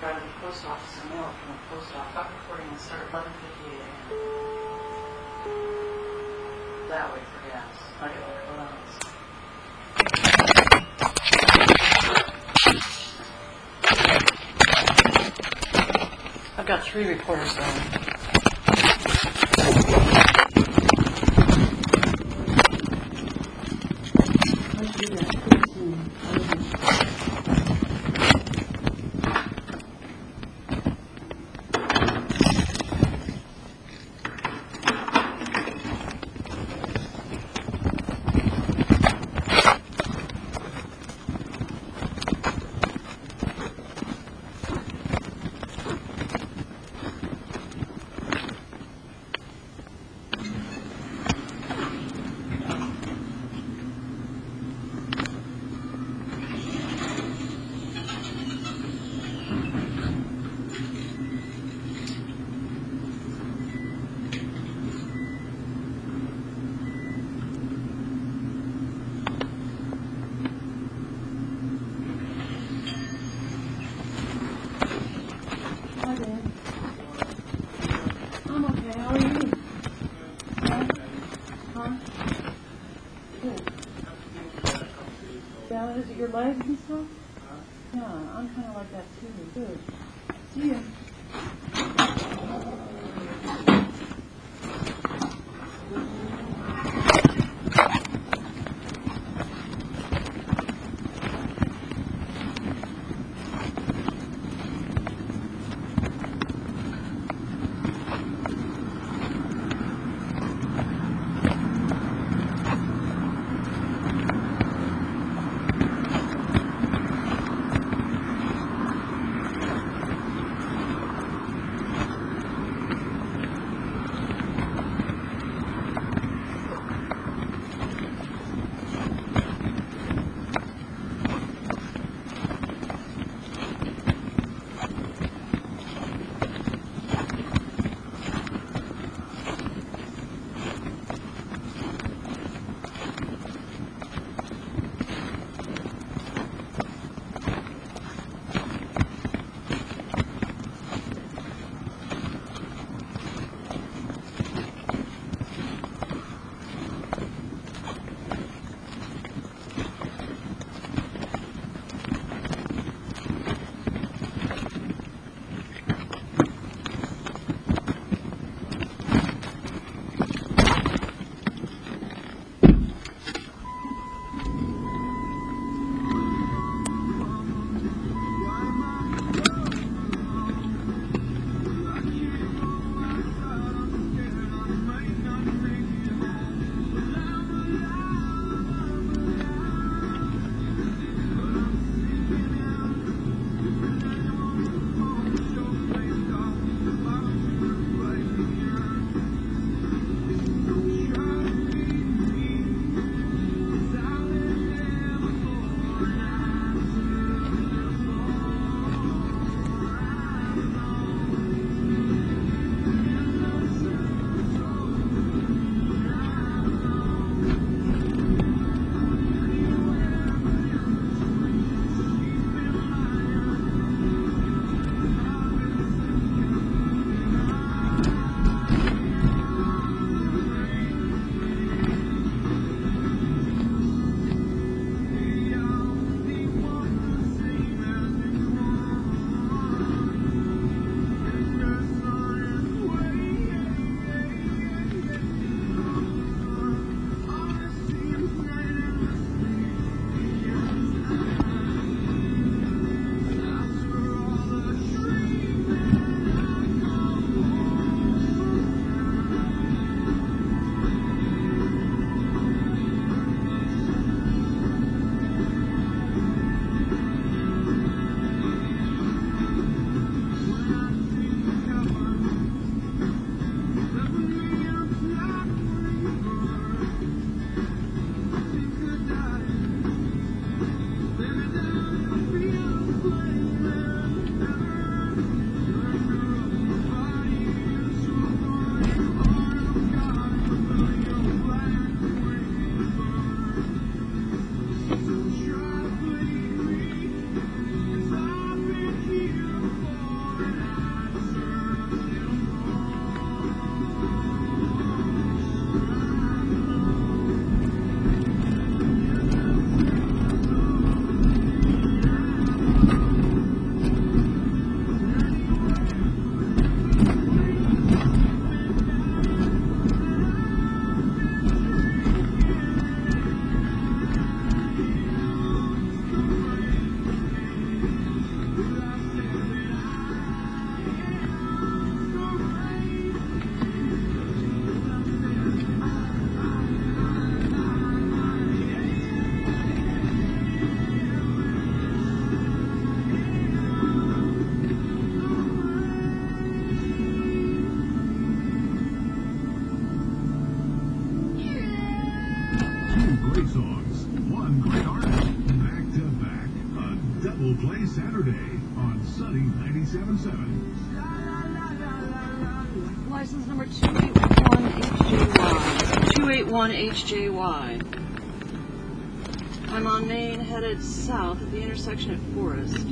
drive to the post office and mail it from the post office. Stop recording and start at 11:58 a.m. That way for gas. I get like $4. I've got 3 reporters going. I'm okay. How are you? Huh? Good. Yeah, is it your legs and stuff? Yeah, I'm kind of like that too. Good. See ya. Sunny 97.7. License number 281HJY. I'm on Main, headed south at the intersection at Forest.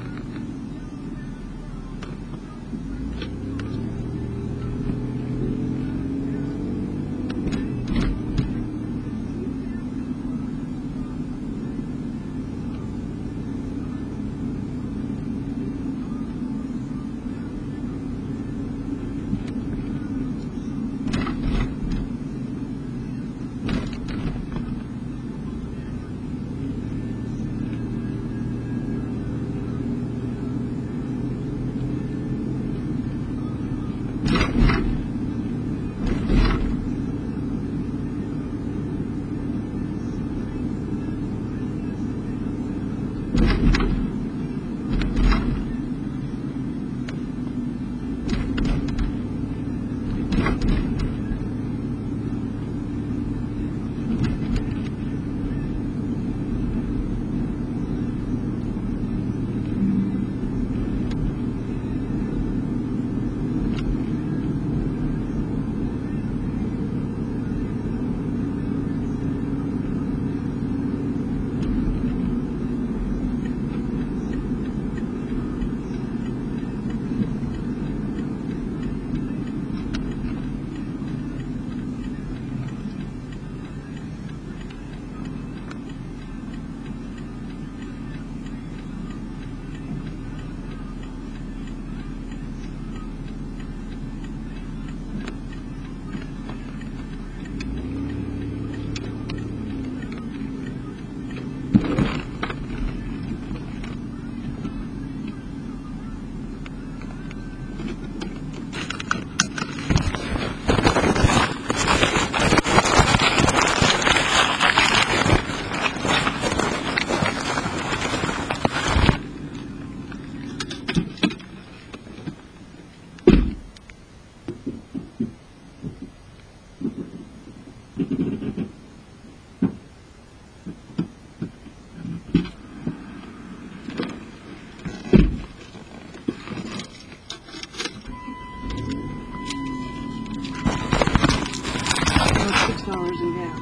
$6 in gas.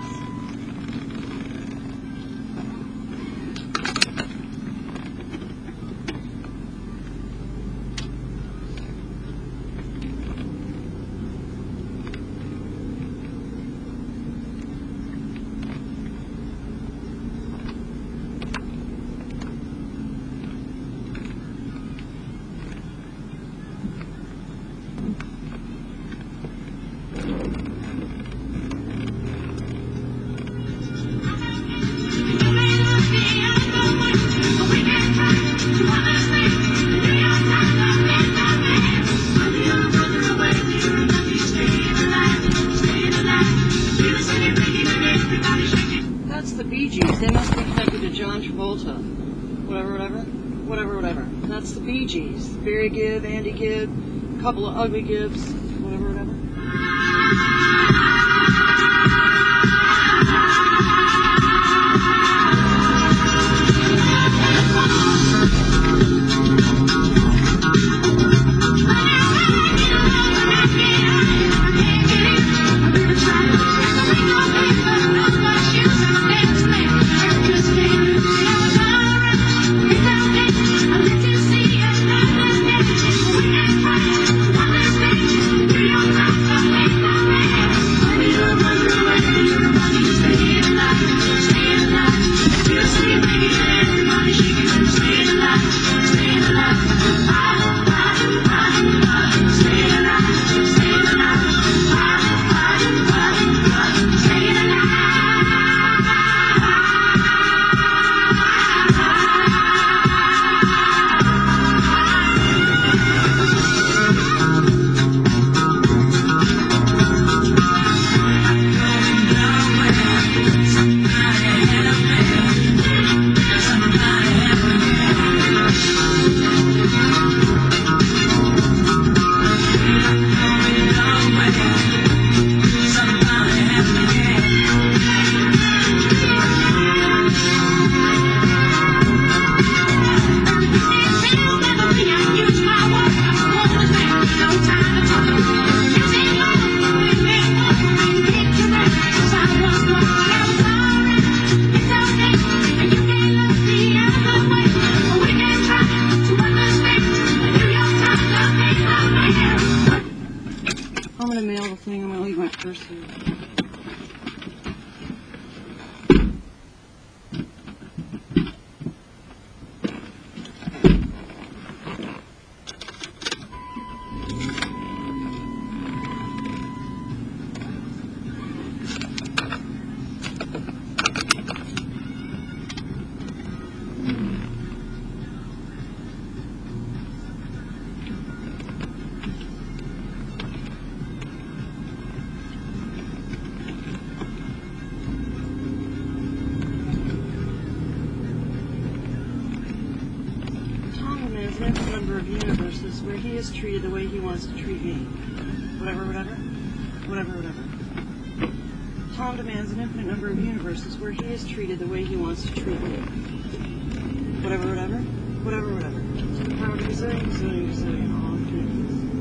That's the Bee Gees. They must be connected to John Travolta. Whatever. That's the Bee Gees. Barry Gibb, Andy Gibb, a couple of ugly Gibbs, whatever. gonna mail the thing. I'm gonna leave my purse here. Infinite number of universes where he is treated the way he wants to treat me. Whatever, whatever. Whatever, whatever. Tom demands an infinite number of universes where he is treated the way he wants to treat me. Whatever, whatever. Whatever, whatever. To the power of gazillion, gazillion, gazillion, all infinities.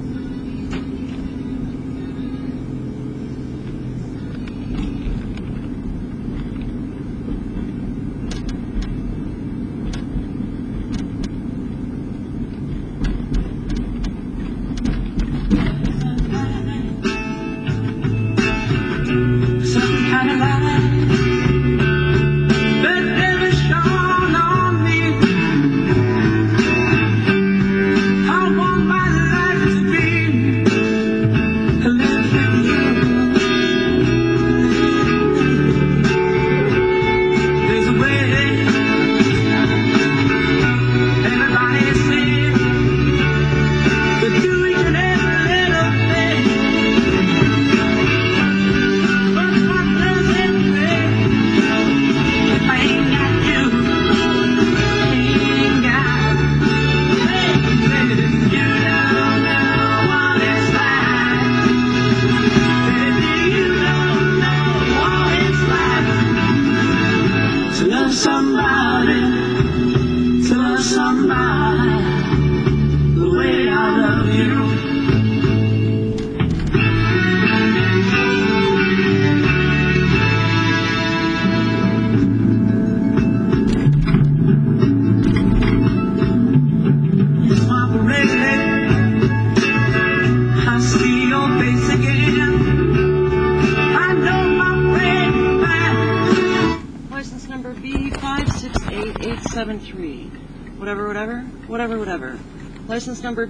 Whatever, whatever, whatever, whatever. License number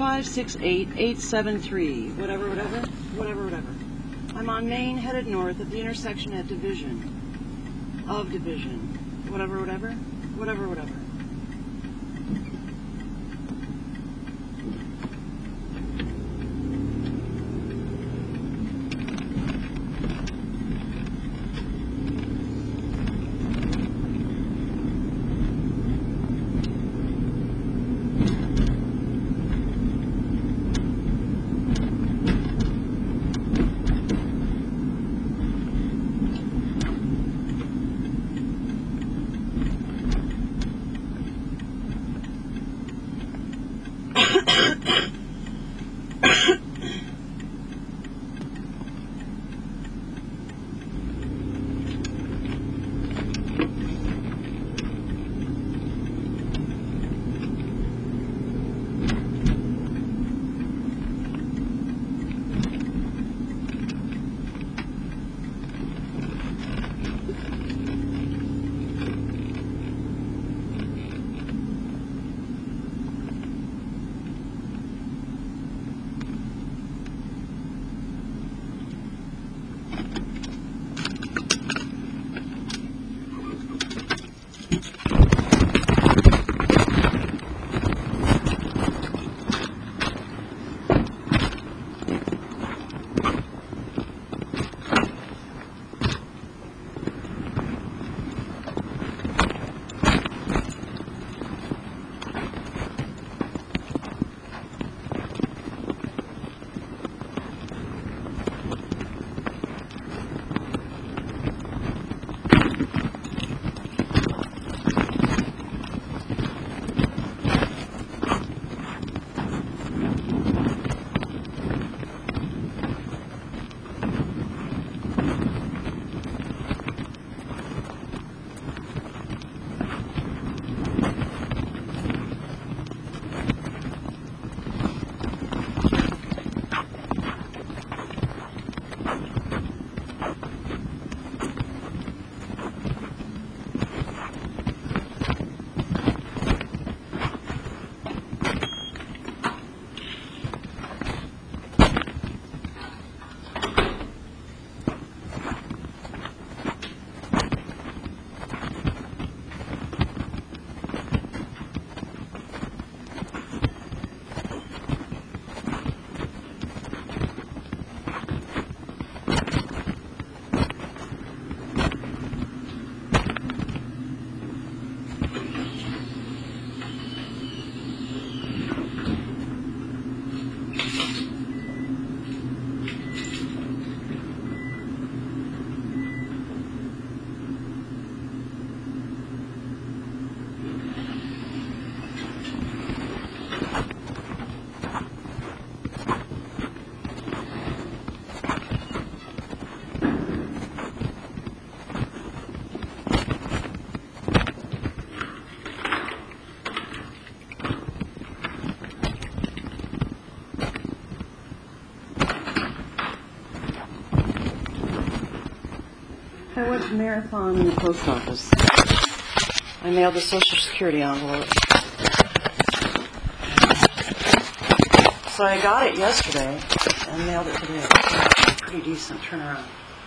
B568873. Whatever, whatever, whatever, whatever. I'm on Main, headed north at the intersection at Division. Of Division. Whatever, whatever, whatever, whatever. I went to Marathon in the post office. I mailed the Social Security envelope. So I got it yesterday and mailed it today. Pretty decent turnaround.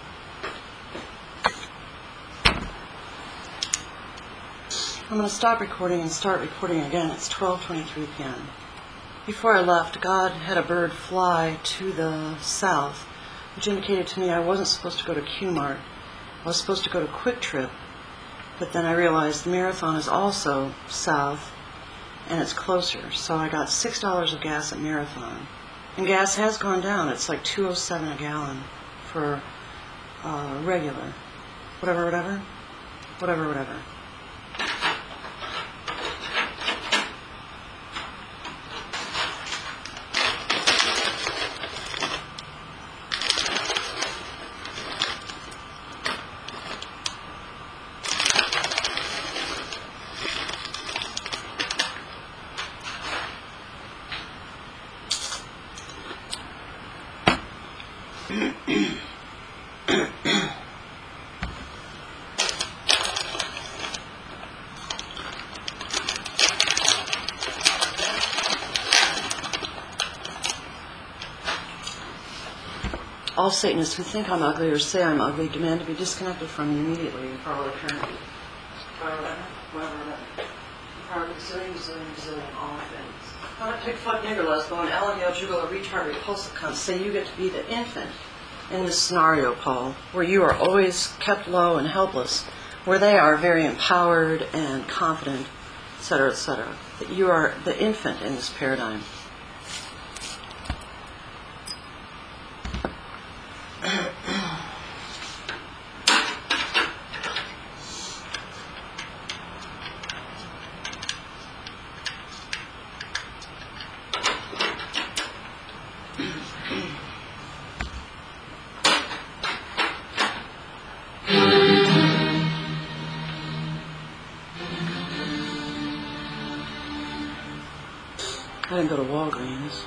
I'm going to stop recording and start recording again. It's 12:23 p.m. Before I left, God had a bird fly to the south, which indicated to me I wasn't supposed to go to Q-Mart. I was supposed to go to Quick Trip, but then I realized Marathon is also south, and it's closer. So I got $6 of gas at Marathon. And gas has gone down. It's like $2.07 a gallon for regular. Whatever. All Satanists who think I'm ugly or say I'm ugly demand to be disconnected from me immediately and probably currently. Whatever. Zillion, all things. Not pick, fuck, nigger, lesbo, Ellen, Yale, Juggalo, retard, repulsive cunt. Say you get to be the infant in this scenario, Paul, where you are always kept low and helpless, where they are very empowered and confident, etc., etc. That you are the infant in this paradigm. I didn't go to Walgreens.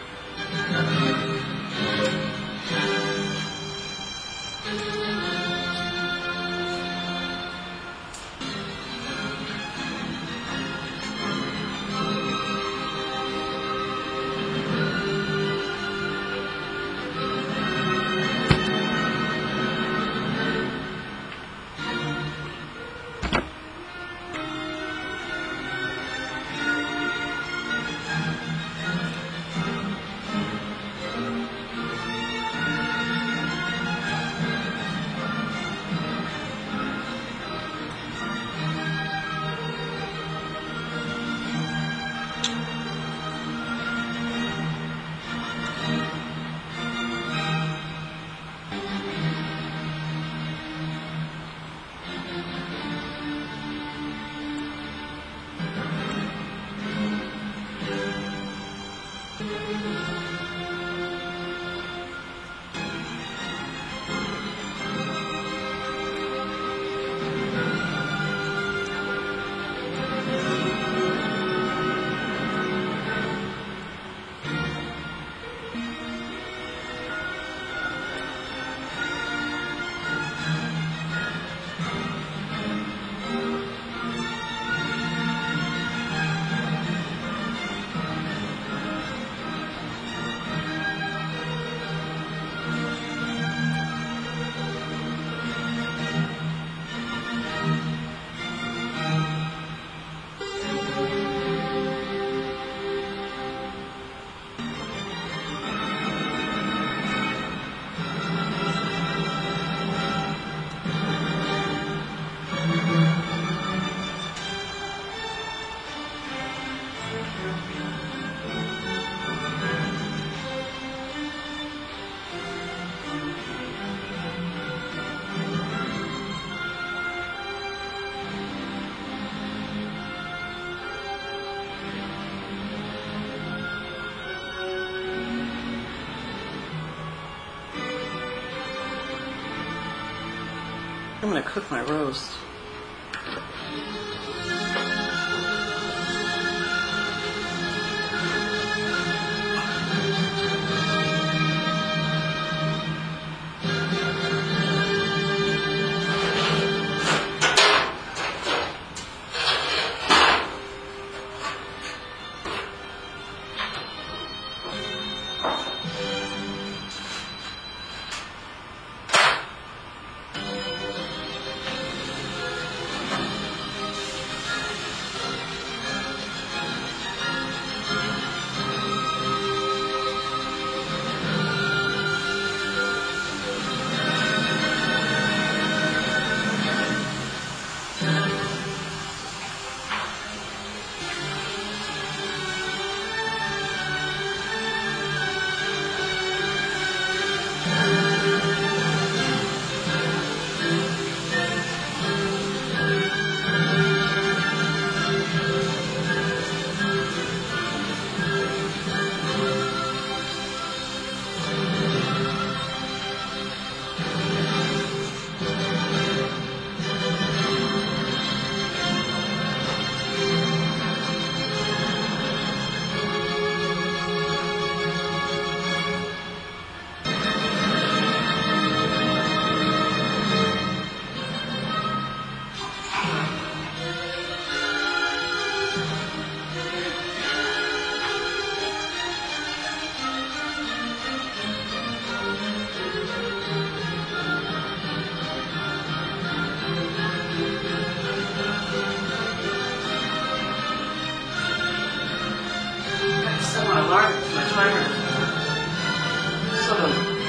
I'm going to cook my roast.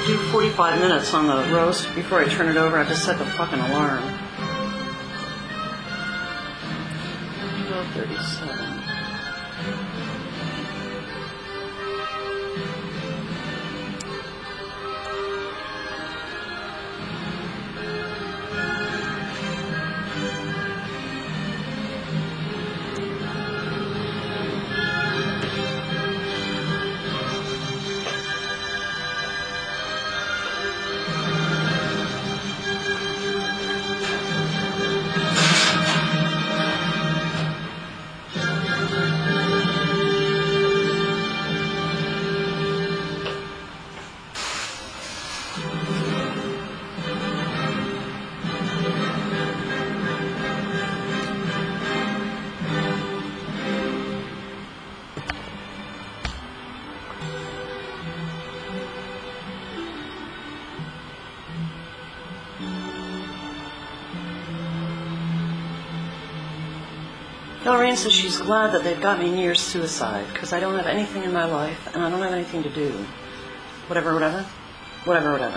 do 45 minutes on the roast before I turn it over. I have to set the fucking alarm. 12:37. Doreen says she's glad that they've got me near suicide because I don't have anything in my life and I don't have anything to do. Whatever, whatever. Whatever, whatever.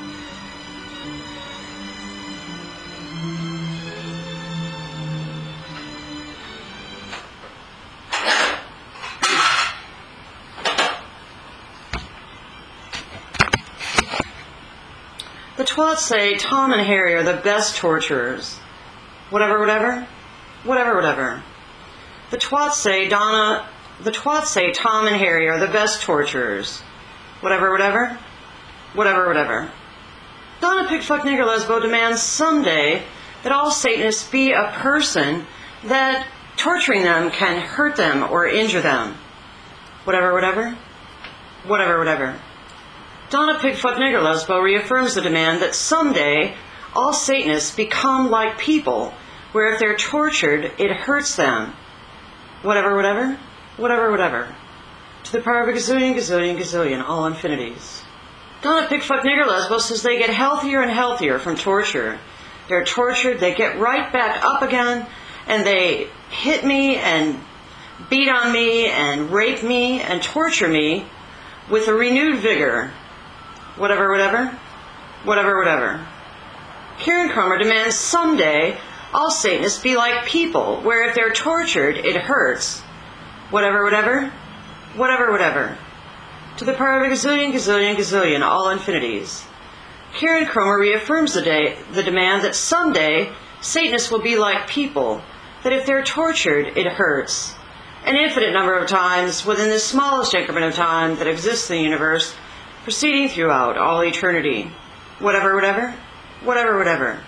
The twats say Tom and Harry are the best torturers. Whatever, whatever. Whatever, whatever. The twats say Tom and Harry are the best torturers. Whatever, whatever. Whatever, whatever. Donna Pigfuck Nigger Lesbo demands someday that all Satanists be a person that torturing them can hurt them or injure them. Whatever, whatever. Whatever, whatever. Donna Pigfuck Nigger Lesbo reaffirms the demand that someday all Satanists become like people, where if they're tortured, it hurts them. Whatever, whatever. Whatever, whatever. To the power of a gazillion, gazillion, gazillion, all infinities. Donna Pigfuck Nigger Lesbo says they get healthier and healthier from torture. They're tortured, they get right back up again, and they hit me and beat on me and rape me and torture me with a renewed vigor. Whatever, whatever. Whatever, whatever. Karen Cromer demands someday all Satanists be like people, where if they're tortured, it hurts. Whatever, whatever. Whatever, whatever. To the power of a gazillion, gazillion, gazillion, all infinities. Karen Cromer reaffirms the demand that someday Satanists will be like people, that if they're tortured, it hurts. An infinite number of times within the smallest increment of time that exists in the universe, proceeding throughout all eternity. Whatever, whatever. Whatever, whatever.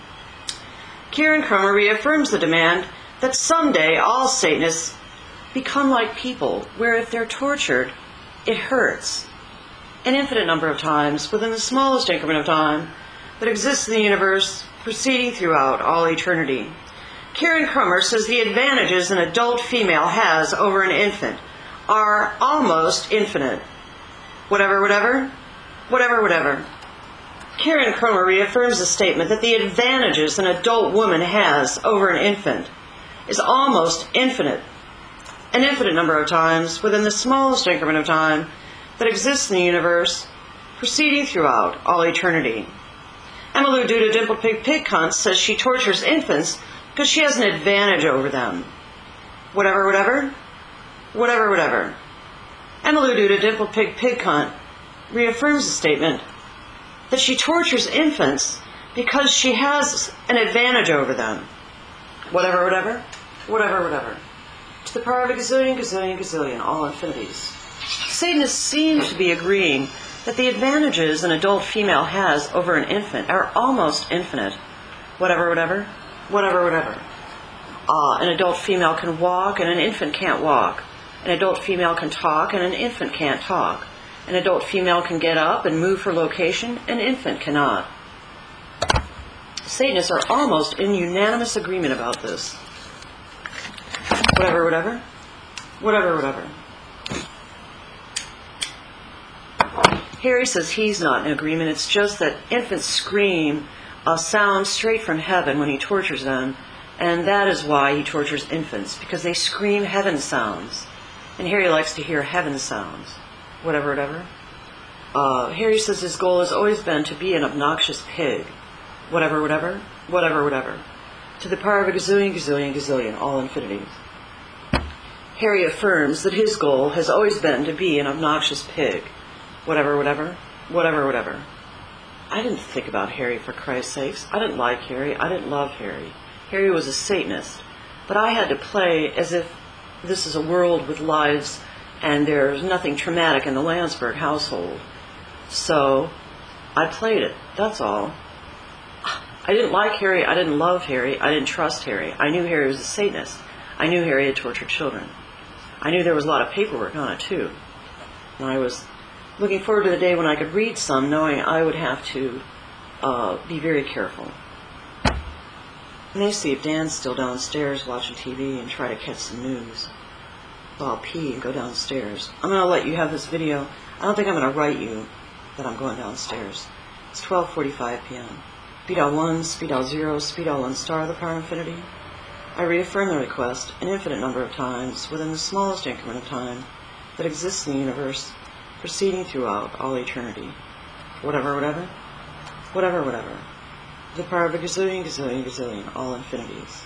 Karen Cromer reaffirms the demand that someday all Satanists become like people, where if they're tortured, it hurts. An infinite number of times within the smallest increment of time that exists in the universe, proceeding throughout all eternity. Karen Cromer says the advantages an adult female has over an infant are almost infinite. Whatever, whatever. Whatever, whatever. Karen Cromer reaffirms the statement that the advantages an adult woman has over an infant is almost infinite. An infinite number of times within the smallest increment of time that exists in the universe, proceeding throughout all eternity. Emmylou Duda Dimple Pig Pig Cunt says she tortures infants because she has an advantage over them. Whatever, whatever. Whatever, whatever. Emmylou Duda Dimple Pig Pig Cunt reaffirms the statement that she tortures infants because she has an advantage over them. Whatever, whatever. Whatever, whatever. To the power of a gazillion, gazillion, gazillion, all infinities. Satanists seem to be agreeing that the advantages an adult female has over an infant are almost infinite. Whatever, whatever. Whatever, whatever. An adult female can walk and an infant can't walk. An adult female can talk and an infant can't talk. An adult female can get up and move her location, an infant cannot. Satanists are almost in unanimous agreement about this. Whatever, whatever. Whatever, whatever. Harry says he's not in agreement. It's just that infants scream a sound straight from heaven when he tortures them, and that is why he tortures infants, because they scream heaven sounds. And Harry likes to hear heaven sounds. Whatever, whatever. Harry says his goal has always been to be an obnoxious pig. Whatever, whatever, whatever, whatever. To the power of a gazillion, gazillion, gazillion, all infinities. Harry affirms that his goal has always been to be an obnoxious pig. Whatever, whatever, whatever, whatever. I didn't think about Harry, for Christ's sakes. I didn't like Harry. I didn't love Harry. Harry was a Satanist. But I had to play as if this is a world with lives and there's nothing traumatic in the Landsberg household. So I played it. That's all. I didn't like Harry. I didn't love Harry. I didn't trust Harry. I knew Harry was a Satanist. I knew Harry had tortured children. I knew there was a lot of paperwork on it, too. And I was looking forward to the day when I could read some, knowing I would have to be very careful. And they see if Dan's still downstairs watching TV and try to catch some news. Well, I'll pee and go downstairs. I'm going to let you have this video. I don't think I'm going to write you that I'm going downstairs. It's 12:45 p.m. Speed L1, Speed L0, Speed L1 star, the power of infinity. I reaffirm the request an infinite number of times within the smallest increment of time that exists in the universe, proceeding throughout all eternity. Whatever, whatever, whatever, whatever. The power of a gazillion, gazillion, gazillion, all infinities.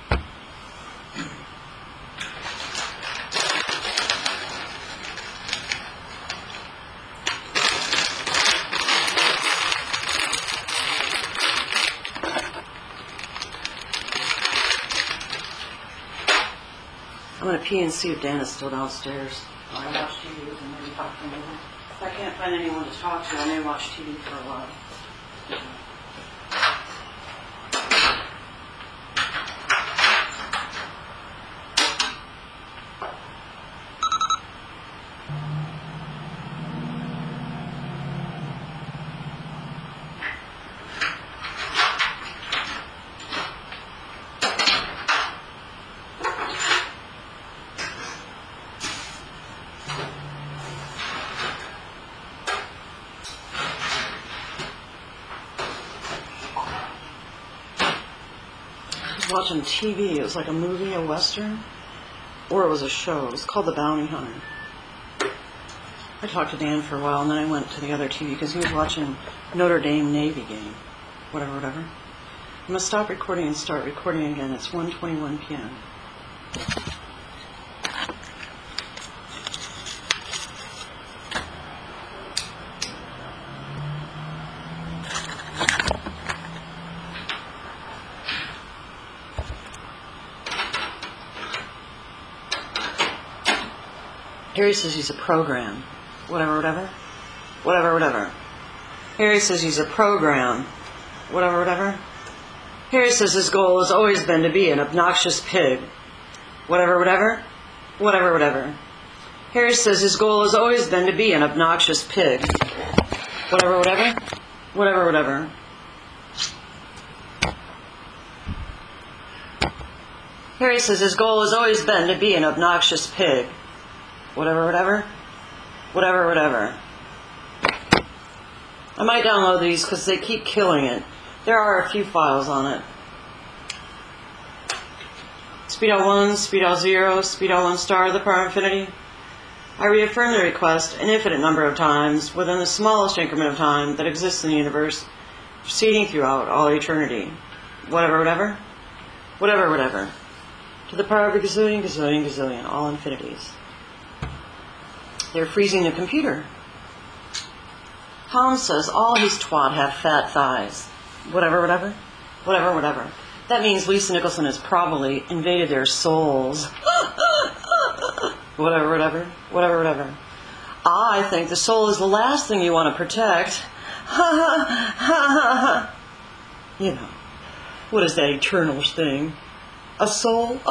I'm going to pee and see if Dan is still downstairs. I watch TV and maybe talk to him. If I can't find anyone to talk to, I may watch TV for a while. Watching TV. It was like a movie, a western, or it was a show. It was called The Bounty Hunter. I talked to Dan for a while, and then I went to the other TV because he was watching Notre Dame Navy game. Whatever, whatever. I'm going to stop recording and start recording again. It's 1:21 p.m. Harry says he's a program. Whatever, whatever. Whatever, whatever. Harry says he's a program. Whatever, whatever. Harry says his goal has always been to be an obnoxious pig. Whatever, whatever. Whatever, whatever. Harry says his goal has always been to be an obnoxious pig. Whatever, whatever. Whatever, whatever. Harry says his goal has always been to be an obnoxious pig. Whatever, whatever. Whatever, whatever. I might download these because they keep killing it. There are a few files on it. Speed L1, Speed L0, Speed L1 star, the power of infinity. I reaffirm the request an infinite number of times within the smallest increment of time that exists in the universe, proceeding throughout all eternity. Whatever, whatever. Whatever, whatever. To the power of a gazillion, gazillion, gazillion, all infinities. They're freezing the computer. Tom says all his twat have fat thighs. Whatever, whatever. Whatever, whatever. That means Lisa Nicholson has probably invaded their souls. Whatever, whatever. Whatever, whatever. I think the soul is the last thing you want to protect. You know, what is that eternal thing? A soul?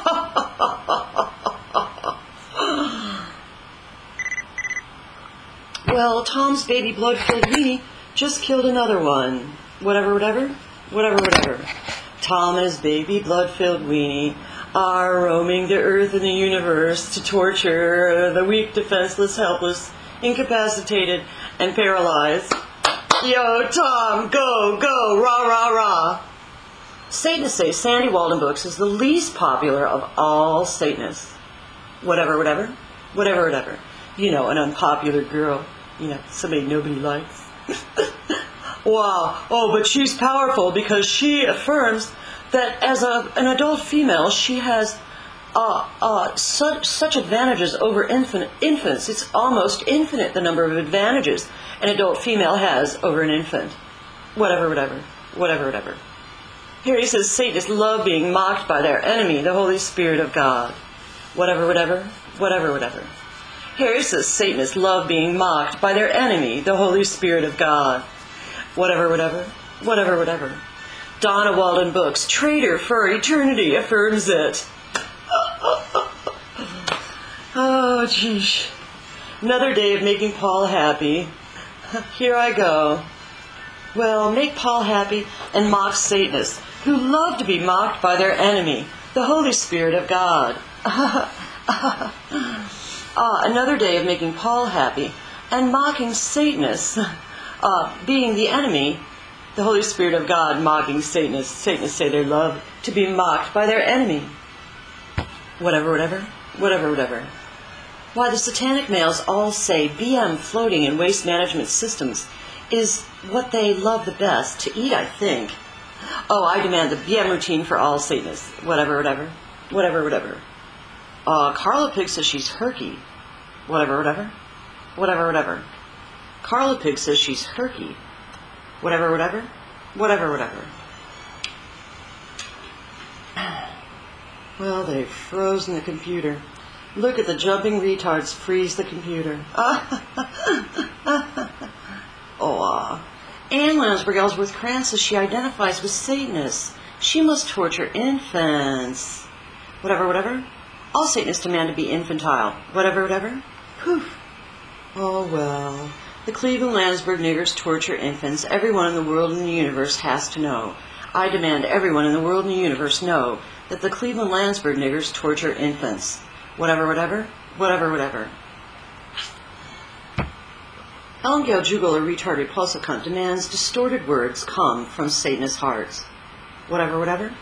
Well, Tom's baby blood-filled weenie just killed another one. Whatever, whatever. Whatever, whatever. Tom and his baby blood-filled weenie are roaming the earth and the universe to torture the weak, defenseless, helpless, incapacitated, and paralyzed. Yo, Tom, go, go, rah, rah, rah. Satanists say Sandy Walden Books is the least popular of all Satanists. Whatever, whatever. Whatever, whatever. You know, an unpopular girl. somebody nobody likes. Wow. Oh, but she's powerful because she affirms that as an adult female, she has such advantages over infants. It's almost infinite, the number of advantages an adult female has over an infant. Whatever. Here he says Satanists love being mocked by their enemy, the Holy Spirit of God. Whatever. Here he says Satanists love being mocked by their enemy, the Holy Spirit of God. Whatever. Donna Walden Books, traitor for eternity, affirms it. Oh, geez. Another day of making Paul happy. Here I go. Well, make Paul happy and mock Satanists who love to be mocked by their enemy, the Holy Spirit of God. Another day of making Paul happy and mocking Satanists, being the enemy, the Holy Spirit of God mocking Satanists. Satanists say they love to be mocked by their enemy. Whatever. Why, the satanic males all say BM floating in waste management systems is what they love the best to eat, I think. Oh, I demand the BM routine for all Satanists. Whatever. Carla Pig says she's herky. Whatever. Carla Pig says she's herky. Whatever. Well, they've frozen the computer. Look at the jumping retards freeze the computer. Anne Lansberg Ellsworth Krantz says she identifies with Satanists. She must torture infants. Whatever. All Satanists demand to be infantile. Whatever. Poof. Oh, well. The Cleveland Landsberg niggers torture infants. Everyone in the world and the universe has to know. I demand everyone in the world and the universe know that the Cleveland Landsberg niggers torture infants. Whatever. Ellen Gail Jugel, a retard repulsive cunt, demands distorted words come from Satanist hearts. Whatever.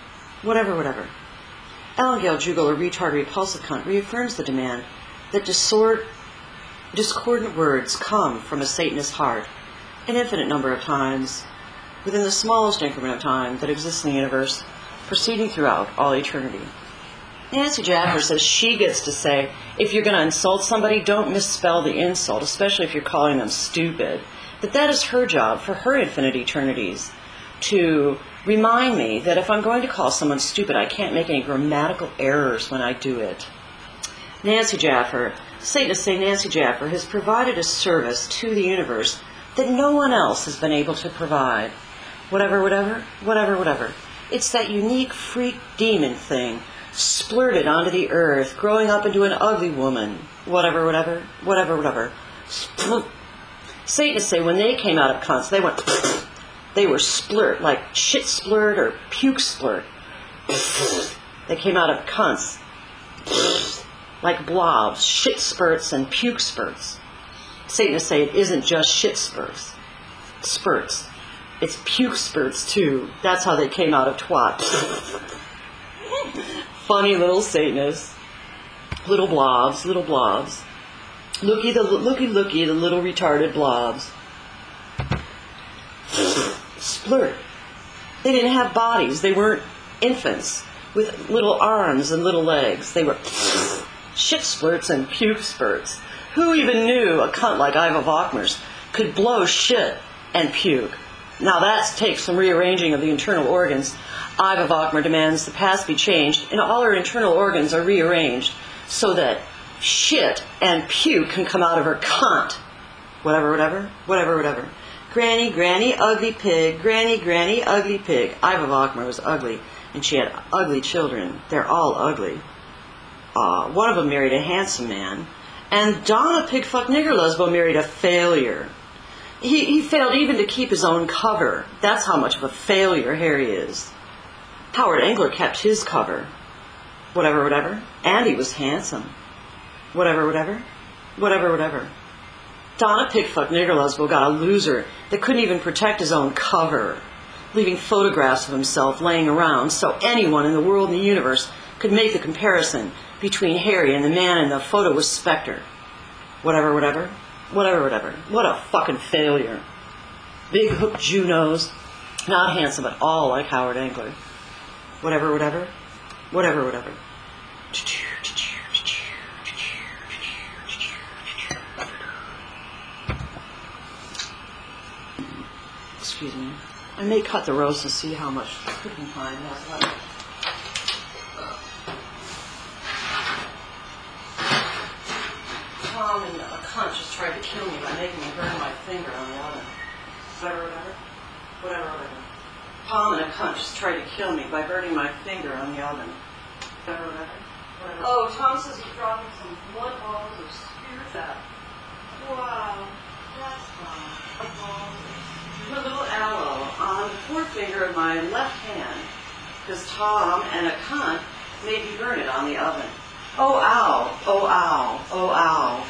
Ellen Gail Jugel, a retard repulsive cunt, reaffirms the demand that discordant words come from a Satanist heart an infinite number of times, within the smallest increment of time that exists in the universe, proceeding throughout all eternity. Nancy Jaffer says she gets to say, if you're going to insult somebody, don't misspell the insult, especially if you're calling them stupid. That is her job for her infinite eternities, to remind me that if I'm going to call someone stupid, I can't make any grammatical errors when I do it. Nancy Jaffer, Satanists say Nancy Jaffer has provided a service to the universe that no one else has been able to provide. Whatever. It's that unique freak demon thing, splurted onto the earth, growing up into an ugly woman. Whatever. Satanists say when they came out of cunts, they were splurt, like shit splurt or puke splurt. They came out of cunts like blobs, shit spurts and puke spurts. Satanists say it isn't just shit spurts. It's puke spurts too. That's how they came out of twat. Funny little Satanists. Little blobs. Looky, the little retarded blobs. Splurt. They didn't have bodies. They weren't infants with little arms and little legs. They were shit splurts and puke spurts. Who even knew a cunt like Iva Vockmers could blow shit and puke? Now that takes some rearranging of the internal organs. Iva Vockmer demands the past be changed and all her internal organs are rearranged so that shit and puke can come out of her cunt. Whatever. Granny, ugly pig. Granny, ugly pig. Iva Vockmer was ugly, and she had ugly children. They're all ugly. One of them married a handsome man, and Donna Pigfuck Nigger Lesbo married a failure. He failed even to keep his own cover. That's how much of a failure Harry is. Howard Engler kept his cover. Whatever. And he was handsome. Whatever. Donna Pigfuck Nigger Lesbo got a loser that couldn't even protect his own cover, leaving photographs of himself laying around so anyone in the world and the universe could make the comparison between Harry and the man in the photo with Spectre. Whatever. Whatever, whatever. What a fucking failure. Big hook Jew nose. Not handsome at all like Howard Engler. Whatever, whatever. Whatever, whatever. Excuse me. I may cut the roast to see how much cooking time has left. Tom and a cunt just tried to kill me by making me burn my finger on the oven. Whatever, whatever. Whatever, whatever. Tom and a cunt just tried to kill me by burning my finger on the oven. Whatever, whatever. Whatever. Oh, Tom says he's dropping some blood balls of spear fat. Wow, that's fun. Put a little aloe on the forefinger of my left hand, because Tom and a cunt made me burn it on the oven. Oh, ow, oh, ow, oh, ow.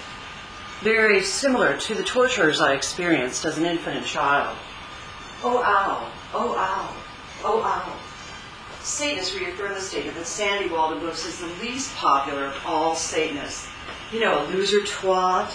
Very similar to the tortures I experienced as an infant and child. Oh, ow, oh, ow, oh, ow. Satanists reaffirm the statement that Sandy Walden Books is the least popular of all Satanists. You know, a loser twat.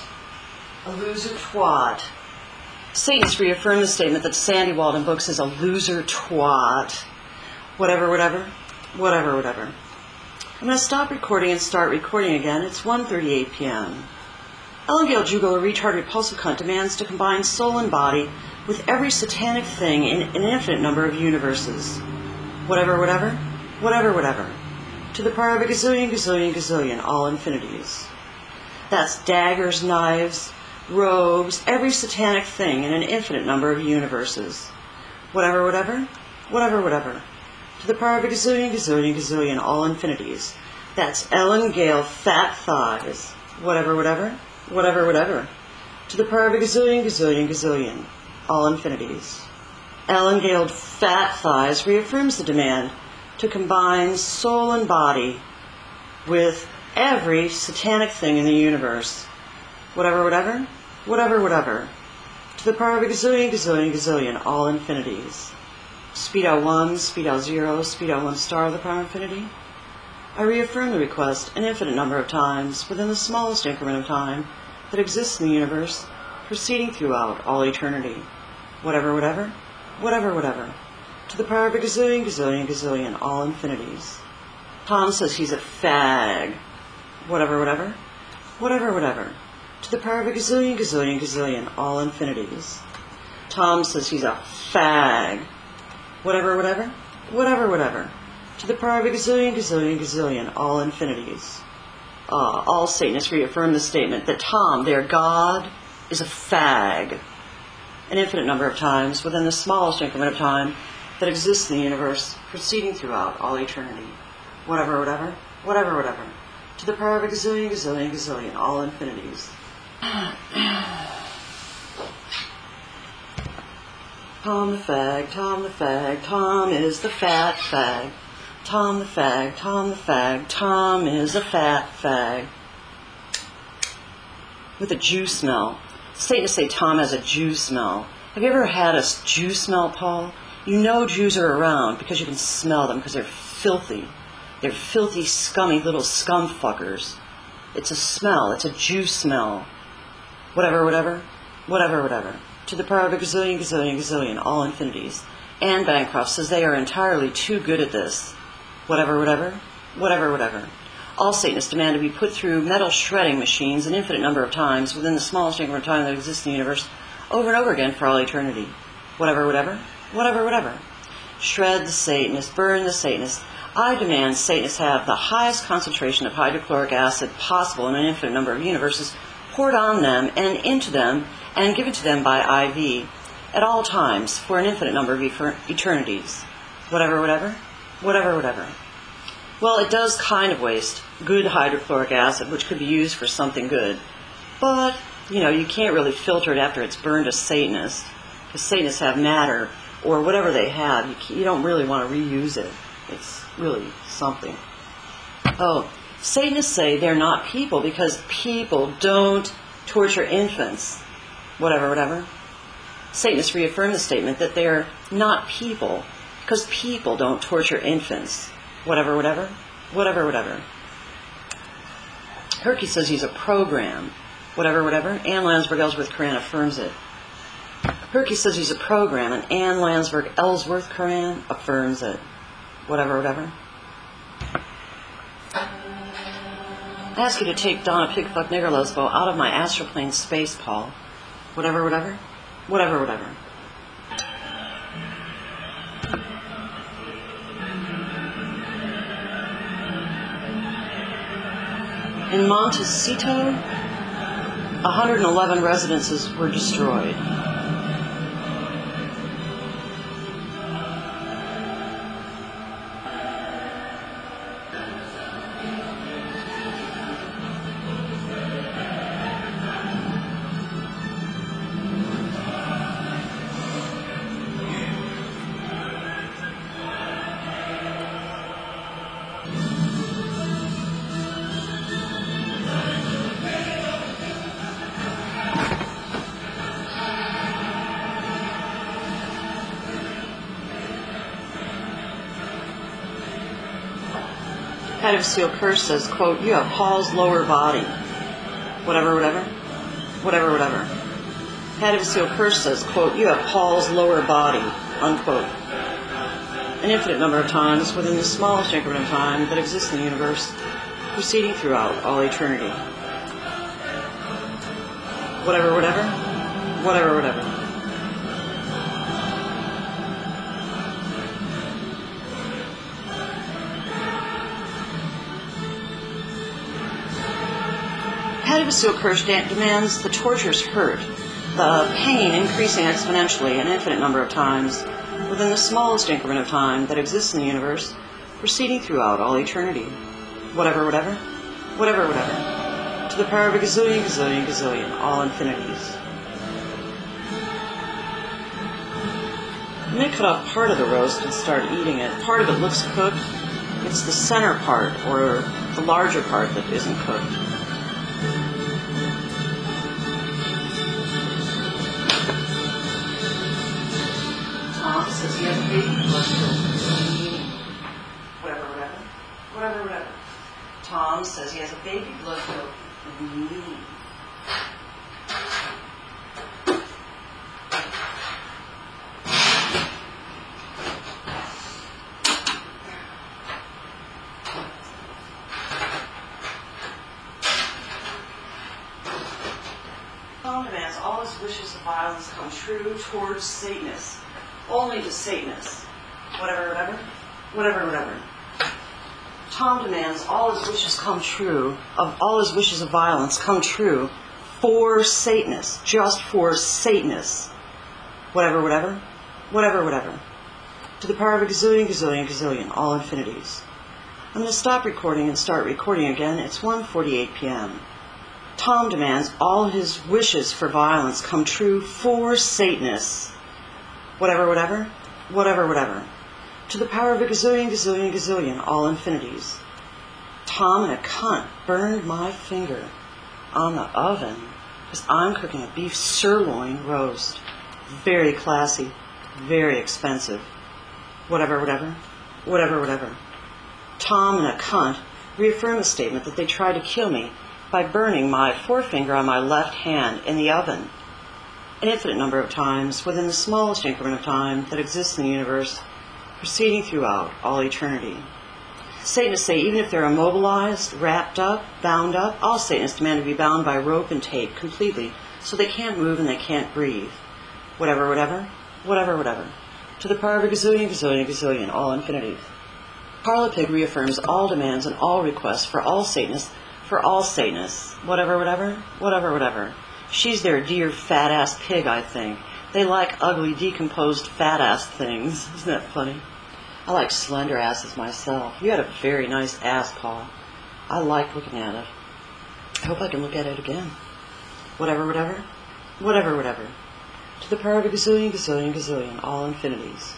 A loser twat. Satanists reaffirm the statement that Sandy Walden Books is a loser twat. Whatever, whatever. Whatever, whatever. I'm going to stop recording and start recording again. It's 1:38 p.m. Ellen Gale Jugo, a retarded repulsive cunt, demands to combine soul and body with every satanic thing in an infinite number of universes. Whatever, whatever. Whatever, whatever. To the power of a gazillion, gazillion, gazillion, all infinities. That's daggers, knives, robes, every satanic thing in an infinite number of universes. Whatever, whatever. Whatever, whatever. To the power of a gazillion, gazillion, gazillion, all infinities. That's Ellen Gale fat thighs. Whatever, whatever. Whatever, whatever. To the power of a gazillion, gazillion, gazillion, all infinities. Ellen Gale fat thighs reaffirms the demand to combine soul and body with every satanic thing in the universe. Whatever, whatever. Whatever, whatever. To the power of a gazillion, gazillion, gazillion, all infinities. Speedo 1, Speedo 0, Speedo 1 star of the power infinity. I reaffirm the request an infinite number of times within the smallest increment of time that exists in the universe, proceeding throughout all eternity. Whatever, whatever. Whatever, whatever. To the power of a gazillion, gazillion, gazillion, all infinities. Tom says he's a fag. Whatever, whatever. Whatever, whatever. To the power of a gazillion, gazillion, gazillion, all infinities. Tom says he's a fag. Whatever, whatever. Whatever, whatever. To the power of a gazillion, gazillion, gazillion, all infinities. All Satanists reaffirm the statement that Tom, their God, is a fag. An infinite number of times within the smallest increment of time that exists in the universe, proceeding throughout all eternity. Whatever, whatever. Whatever, whatever. To the power of a gazillion, gazillion, gazillion, all infinities. Tom the fag, Tom the fag, Tom is the fat fag. Tom the fag, Tom the fag, Tom is a fat fag. With a Jew smell. Satanists say Tom has a Jew smell. Have you ever had a Jew smell, Paul? You know Jews are around because you can smell them because they're filthy. They're filthy, scummy little scum fuckers. It's a smell. It's a Jew smell. Whatever, whatever. Whatever, whatever. To the power of a gazillion, gazillion, gazillion, all infinities. Anne Bancroft says they are entirely too good at this. Whatever, whatever. Whatever, whatever. All Satanists demand to be put through metal shredding machines an infinite number of times within the smallest increment of time that exists in the universe, over and over again for all eternity. Whatever, whatever. Whatever, whatever. Shred the Satanists. Burn the Satanists. I demand Satanists have the highest concentration of hydrochloric acid possible in an infinite number of universes poured on them and into them and given to them by IV at all times for an infinite number of eternities. Whatever, whatever. Whatever, whatever. Well, it does kind of waste good hydrochloric acid, which could be used for something good. But, you can't really filter it after it's burned to Satanists. Because Satanists have matter, or whatever they have. You don't really want to reuse it. It's really something. Oh, Satanists say they're not people because people don't torture infants. Whatever, whatever. Satanists reaffirm the statement that they're not people because people don't torture infants. Whatever, whatever. Whatever, whatever. Herky says he's a program. Whatever, whatever. Ann Landsberg Ellsworth Coran affirms it. Herky says he's a program, and Ann Landsberg Ellsworth Coran affirms it. Whatever, whatever. I ask you to take Donna Pigfuck Nigger Lesbo out of my astral plane space, Paul. Whatever, whatever. Whatever, whatever. In Montecito, 111 residences were destroyed. Head of Seal Curse says, quote, you have Paul's lower body. Whatever, whatever. Whatever, whatever. Head of Seal Curse says, quote, you have Paul's lower body. Unquote. An infinite number of times within the smallest increment of time that exists in the universe, proceeding throughout all eternity. Whatever, whatever. Whatever, whatever. Head of a Seal Curse demands the tortures hurt, the pain increasing exponentially an infinite number of times within the smallest increment of time that exists in the universe, proceeding throughout all eternity. Whatever, whatever. Whatever, whatever. To the power of a gazillion, gazillion, gazillion, all infinities. You may cut off part of the roast and start eating it. Part of it looks cooked. It's the center part, or the larger part, that isn't cooked. Tom says he has a baby blood filter. Whatever, whatever. Whatever, whatever. Tom says he has a baby blood filter. Tom demands all his wishes of violence come true towards Satanists. Only to Satanists. Whatever, whatever. Whatever, whatever. Tom demands all his wishes come true, all his wishes of violence come true for Satanists. Just for Satanists. Whatever, whatever. Whatever, whatever. To the power of a gazillion, gazillion, gazillion, all infinities. I'm going to stop recording and start recording again. It's 1:48 p.m. Tom demands all his wishes for violence come true for Satanists. Whatever, whatever. Whatever, whatever. To the power of a gazillion, gazillion, gazillion, all infinities. Tom and a cunt burned my finger on the oven because I'm cooking a beef sirloin roast. Very classy, very expensive. Whatever, whatever. Whatever, whatever. Tom and a cunt reaffirm the statement that they tried to kill me by burning my forefinger on my left hand in the oven. An infinite number of times within the smallest increment of time that exists in the universe, proceeding throughout all eternity. Satanists say even if they're immobilized, wrapped up, bound up, all Satanists demand to be bound by rope and tape completely so they can't move and they can't breathe. Whatever, whatever. Whatever, whatever. To the power of a gazillion, gazillion, gazillion, all infinities. Carla Pig reaffirms all demands and all requests for all Satanists, for all Satanists. Whatever, whatever. Whatever, whatever. She's their dear fat-ass pig, I think. They like ugly, decomposed, fat-ass things. Isn't that funny? I like slender asses myself. You had a very nice ass, Paul. I like looking at it. I hope I can look at it again. Whatever, whatever. Whatever, whatever. To the power of a gazillion, gazillion, gazillion, all infinities.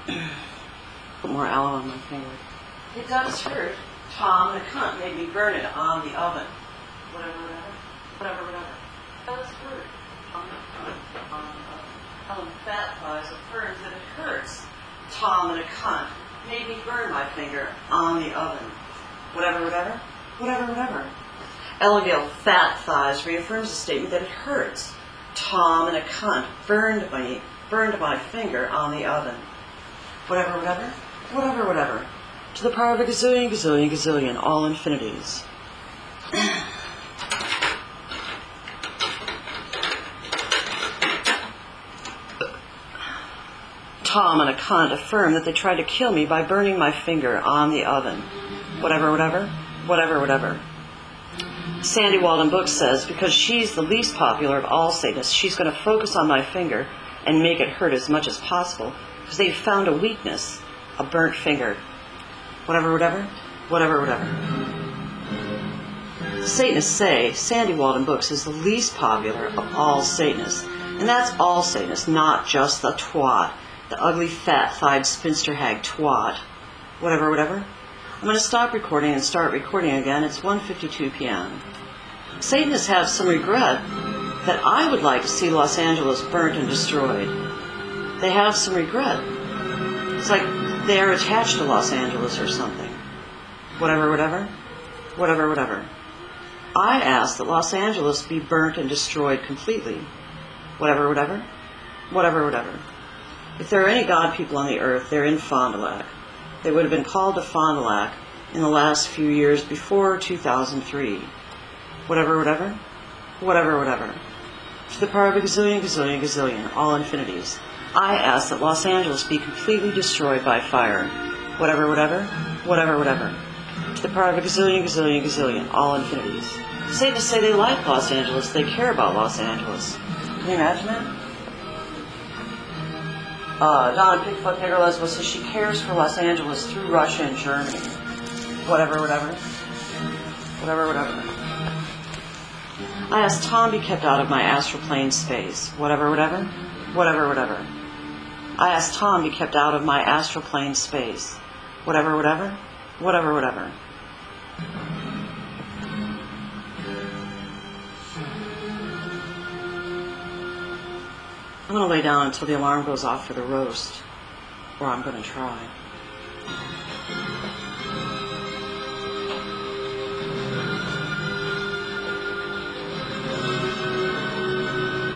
Put more aloe on my finger. It does hurt. Tom, the cunt, made me burn it on the oven. Whatever, whatever. Whatever, whatever. It does hurt. Tom, the cunt, on the oven. Helen Fat Thighs affirms that it hurts. Tom and a cunt made me burn my finger on the oven. Whatever, whatever. Whatever, whatever. Ellengale, fat thighs, reaffirms the statement that it hurts. Tom and a cunt burned my finger on the oven. Whatever, whatever, whatever, whatever. To the power of a gazillion, gazillion, gazillion, all infinities. Tom and a cunt affirm that they tried to kill me by burning my finger on the oven. Whatever, whatever, whatever, whatever. Sandy Walden Books says, because she's the least popular of all Satanists, she's going to focus on my finger and make it hurt as much as possible, because they've found a weakness, a burnt finger. Whatever, whatever, whatever, whatever. Satanists say Sandy Walden Books is the least popular of all Satanists, and that's all Satanists, not just the twat, the ugly, fat-thighed spinster hag twat. Whatever, whatever. I'm going to stop recording and start recording again. It's 1:52 p.m. Satanists have some regret that I would like to see Los Angeles burnt and destroyed. They have some regret. It's like they're attached to Los Angeles or something. Whatever, whatever. Whatever, whatever. I ask that Los Angeles be burnt and destroyed completely. Whatever, whatever. Whatever, whatever. If there are any God people on the earth, they're in Fond du Lac. They would have been called to Fond du Lac in the last few years before 2003. Whatever, whatever. Whatever, whatever. To the power of a gazillion, gazillion, gazillion, all infinities. I ask that Los Angeles be completely destroyed by fire. Whatever, whatever. Whatever, whatever. To the power of a gazillion, gazillion, gazillion, all infinities. Satanists say they like Los Angeles. They care about Los Angeles. Can you imagine that? Donna Pigfuck Nigger Lesbo says she cares for Los Angeles through Russia and Germany. Whatever, whatever. Whatever, whatever. I asked Tom be kept out of my astral plane space. Whatever, whatever. Whatever, whatever. I asked Tom be kept out of my astral plane space. Whatever, whatever. Whatever, whatever. I'm going to lay down until the alarm goes off for the roast, or I'm going to try.